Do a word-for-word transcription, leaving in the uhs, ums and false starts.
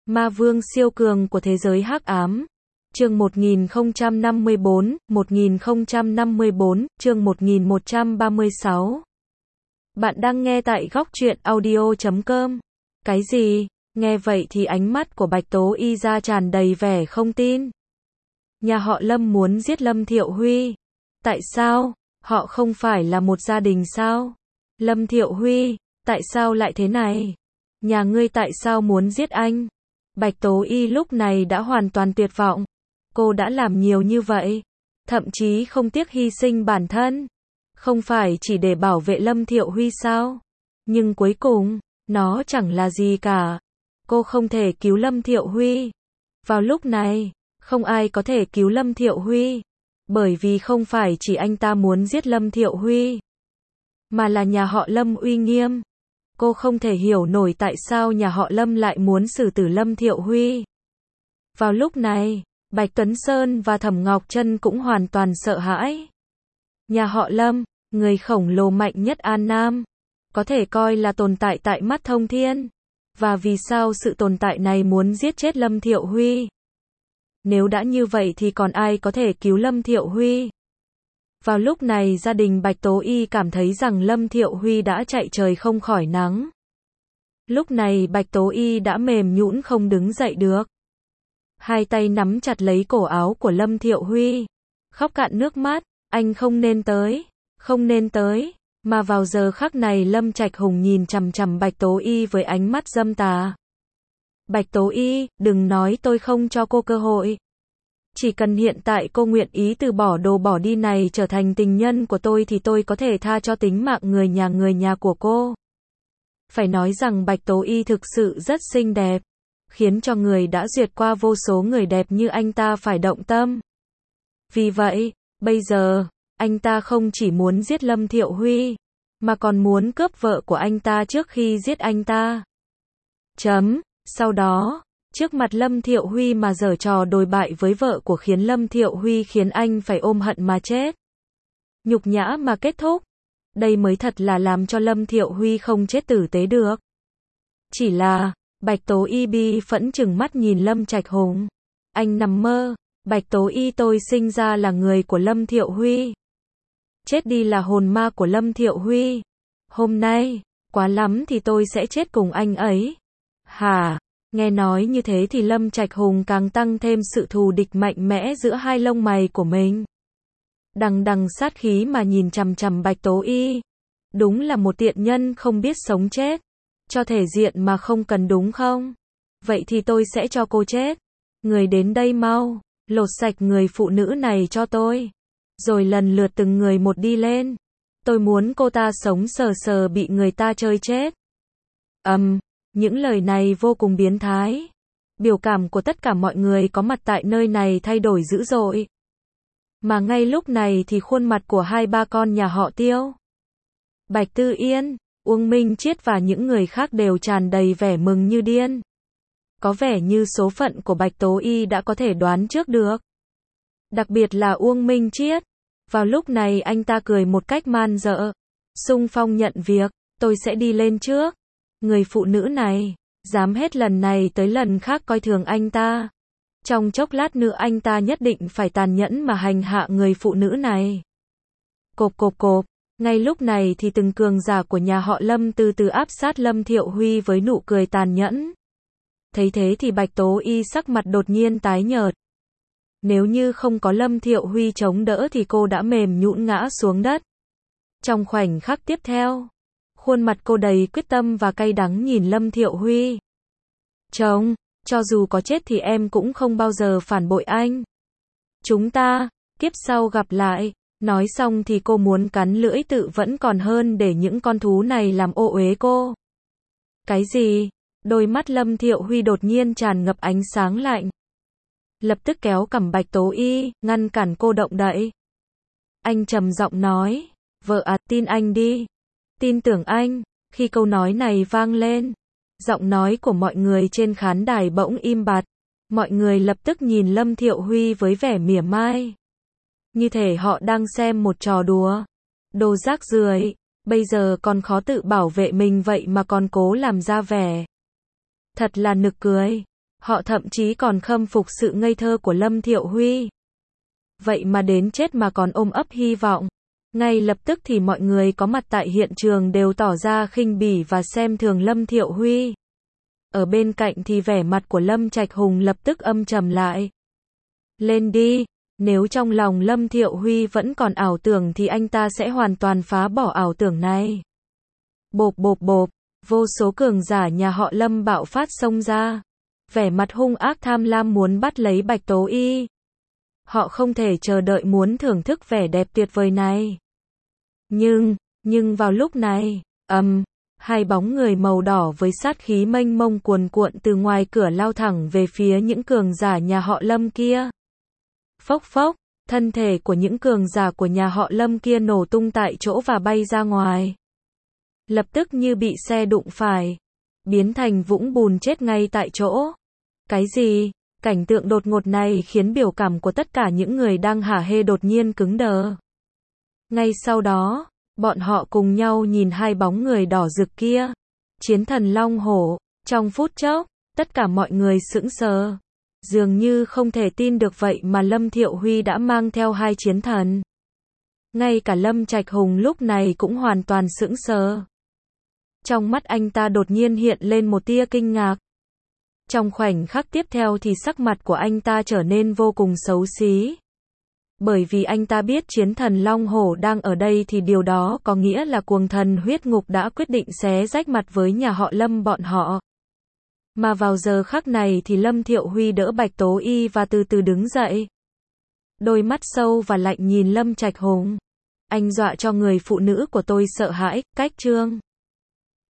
Ma vương siêu cường của thế giới hắc ám. Chương một nghìn không trăm năm mươi bốn, một nghìn không trăm năm mươi bốn, chương một nghìn một trăm ba mươi sáu. Bạn đang nghe tại góc truyện audio chấm com. Cái gì? Nghe vậy thì ánh mắt của Bạch Tố Y ra tràn đầy vẻ không tin. Nhà họ Lâm muốn giết Lâm Thiệu Huy. Tại sao? Họ không phải là một gia đình sao? Lâm Thiệu Huy, tại sao lại thế này? Nhà ngươi tại sao muốn giết anh? Bạch Tố Y lúc này đã hoàn toàn tuyệt vọng. Cô đã làm nhiều như vậy, thậm chí không tiếc hy sinh bản thân. Không phải chỉ để bảo vệ Lâm Thiệu Huy sao? Nhưng cuối cùng, nó chẳng là gì cả. Cô không thể cứu Lâm Thiệu Huy. Vào lúc này, không ai có thể cứu Lâm Thiệu Huy. Bởi vì không phải chỉ anh ta muốn giết Lâm Thiệu Huy, mà là nhà họ Lâm uy nghiêm. Cô không thể hiểu nổi tại sao nhà họ Lâm lại muốn xử tử Lâm Thiệu Huy. Vào lúc này, Bạch Tuấn Sơn và Thẩm Ngọc Trân cũng hoàn toàn sợ hãi. Nhà họ Lâm, người khổng lồ mạnh nhất An Nam, có thể coi là tồn tại tại mắt thông thiên. Và vì sao sự tồn tại này muốn giết chết Lâm Thiệu Huy? Nếu đã như vậy thì còn ai có thể cứu Lâm Thiệu Huy? Vào lúc này gia đình Bạch Tố Y cảm thấy rằng Lâm Thiệu Huy đã chạy trời không khỏi nắng. Lúc này Bạch Tố Y đã mềm nhũn không đứng dậy được. Hai tay nắm chặt lấy cổ áo của Lâm Thiệu Huy. Khóc cạn nước mắt, anh không nên tới, không nên tới. Mà vào giờ khắc này Lâm Trạch Hùng nhìn chằm chằm Bạch Tố Y với ánh mắt dâm tà. Bạch Tố Y, đừng nói tôi không cho cô cơ hội. Chỉ cần hiện tại cô nguyện ý từ bỏ đồ bỏ đi này trở thành tình nhân của tôi thì tôi có thể tha cho tính mạng người nhà người nhà của cô. Phải nói rằng Bạch Tố Y thực sự rất xinh đẹp, khiến cho người đã duyệt qua vô số người đẹp như anh ta phải động tâm. Vì vậy, bây giờ, anh ta không chỉ muốn giết Lâm Thiệu Huy, mà còn muốn cướp vợ của anh ta trước khi giết anh ta. Chấm, sau đó, trước mặt Lâm Thiệu Huy mà giở trò đồi bại với vợ của khiến Lâm Thiệu Huy khiến anh phải ôm hận mà chết. Nhục nhã mà kết thúc. Đây mới thật là làm cho Lâm Thiệu Huy không chết tử tế được. Chỉ là, Bạch Tố Y bi phẫn chừng mắt nhìn Lâm Trạch Hùng. Anh nằm mơ, Bạch Tố Y tôi sinh ra là người của Lâm Thiệu Huy. Chết đi là hồn ma của Lâm Thiệu Huy. Hôm nay, quá lắm thì tôi sẽ chết cùng anh ấy. Hả? Nghe nói như thế thì Lâm Trạch Hùng càng tăng thêm sự thù địch mạnh mẽ giữa hai lông mày của mình. Đằng đằng sát khí mà nhìn chằm chằm Bạch Tố Y. Đúng là một tiện nhân không biết sống chết. Cho thể diện mà không cần đúng không? Vậy thì tôi sẽ cho cô chết. Người đến đây mau, lột sạch người phụ nữ này cho tôi. Rồi lần lượt từng người một đi lên. Tôi muốn cô ta sống sờ sờ bị người ta chơi chết. Ầm, um, những lời này vô cùng biến thái. Biểu cảm của tất cả mọi người có mặt tại nơi này thay đổi dữ dội. Mà ngay lúc này thì khuôn mặt của hai ba con nhà họ Tiêu, Bạch Tư Yên, Uông Minh Chiết và những người khác đều tràn đầy vẻ mừng như điên. Có vẻ như số phận của Bạch Tố Y đã có thể đoán trước được. Đặc biệt là Uông Minh Chiết. Vào lúc này anh ta cười một cách man dợ. Xung phong nhận việc, tôi sẽ đi lên trước. Người phụ nữ này, dám hết lần này tới lần khác coi thường anh ta. Trong chốc lát nữa anh ta nhất định phải tàn nhẫn mà hành hạ người phụ nữ này. Cộp cộp cộp, ngay lúc này thì từng cường giả của nhà họ Lâm từ từ áp sát Lâm Thiệu Huy với nụ cười tàn nhẫn. Thấy thế thì Bạch Tố Y sắc mặt đột nhiên tái nhợt. Nếu như không có Lâm Thiệu Huy chống đỡ thì cô đã mềm nhũn ngã xuống đất. Trong khoảnh khắc tiếp theo, khuôn mặt cô đầy quyết tâm và cay đắng nhìn Lâm Thiệu Huy. Chồng, cho dù có chết thì em cũng không bao giờ phản bội anh. Chúng ta, kiếp sau gặp lại. Nói xong thì cô muốn cắn lưỡi tự vẫn còn hơn để những con thú này làm ô uế cô. Cái gì? Đôi mắt Lâm Thiệu Huy đột nhiên tràn ngập ánh sáng lạnh. Lập tức kéo cằm Bạch Tố Y, ngăn cản cô động đậy. Anh trầm giọng nói, vợ à, tin anh đi. Tin tưởng anh. Khi câu nói này vang lên, giọng nói của mọi người trên khán đài bỗng im bặt. Mọi người lập tức nhìn Lâm Thiệu Huy với vẻ mỉa mai. Như thể họ đang xem một trò đùa. Đồ rác rưởi, bây giờ còn khó tự bảo vệ mình vậy mà còn cố làm ra vẻ. Thật là nực cười. Họ thậm chí còn khâm phục sự ngây thơ của Lâm Thiệu Huy. Vậy mà đến chết mà còn ôm ấp hy vọng. Ngay lập tức thì mọi người có mặt tại hiện trường đều tỏ ra khinh bỉ và xem thường Lâm Thiệu Huy. Ở bên cạnh thì vẻ mặt của Lâm Trạch Hùng lập tức âm trầm lại. Lên đi, nếu trong lòng Lâm Thiệu Huy vẫn còn ảo tưởng thì anh ta sẽ hoàn toàn phá bỏ ảo tưởng này. Bộp bộp bộp, vô số cường giả nhà họ Lâm bạo phát xông ra. Vẻ mặt hung ác tham lam muốn bắt lấy Bạch Tố Y. Họ không thể chờ đợi muốn thưởng thức vẻ đẹp tuyệt vời này. Nhưng, nhưng vào lúc này, ầm, um, hai bóng người màu đỏ với sát khí mênh mông cuồn cuộn từ ngoài cửa lao thẳng về phía những cường giả nhà họ Lâm kia. Phốc phốc, thân thể của những cường giả của nhà họ Lâm kia nổ tung tại chỗ và bay ra ngoài. Lập tức như bị xe đụng phải, biến thành vũng bùn chết ngay tại chỗ. Cái gì? Cảnh tượng đột ngột này khiến biểu cảm của tất cả những người đang hả hê đột nhiên cứng đờ. Ngay sau đó, bọn họ cùng nhau nhìn hai bóng người đỏ rực kia. Chiến thần Long Hổ. Trong phút chốc, tất cả mọi người sững sờ. Dường như không thể tin được vậy mà Lâm Thiệu Huy đã mang theo hai chiến thần. Ngay cả Lâm Trạch Hùng lúc này cũng hoàn toàn sững sờ. Trong mắt anh ta đột nhiên hiện lên một tia kinh ngạc. Trong khoảnh khắc tiếp theo thì sắc mặt của anh ta trở nên vô cùng xấu xí. Bởi vì anh ta biết chiến thần Long Hổ đang ở đây thì điều đó có nghĩa là cuồng thần huyết ngục đã quyết định xé rách mặt với nhà họ Lâm bọn họ. Mà vào giờ khắc này thì Lâm Thiệu Huy đỡ Bạch Tố Y và từ từ đứng dậy. Đôi mắt sâu và lạnh nhìn Lâm Trạch Hùng. Anh dọa cho người phụ nữ của tôi sợ hãi, cách chương.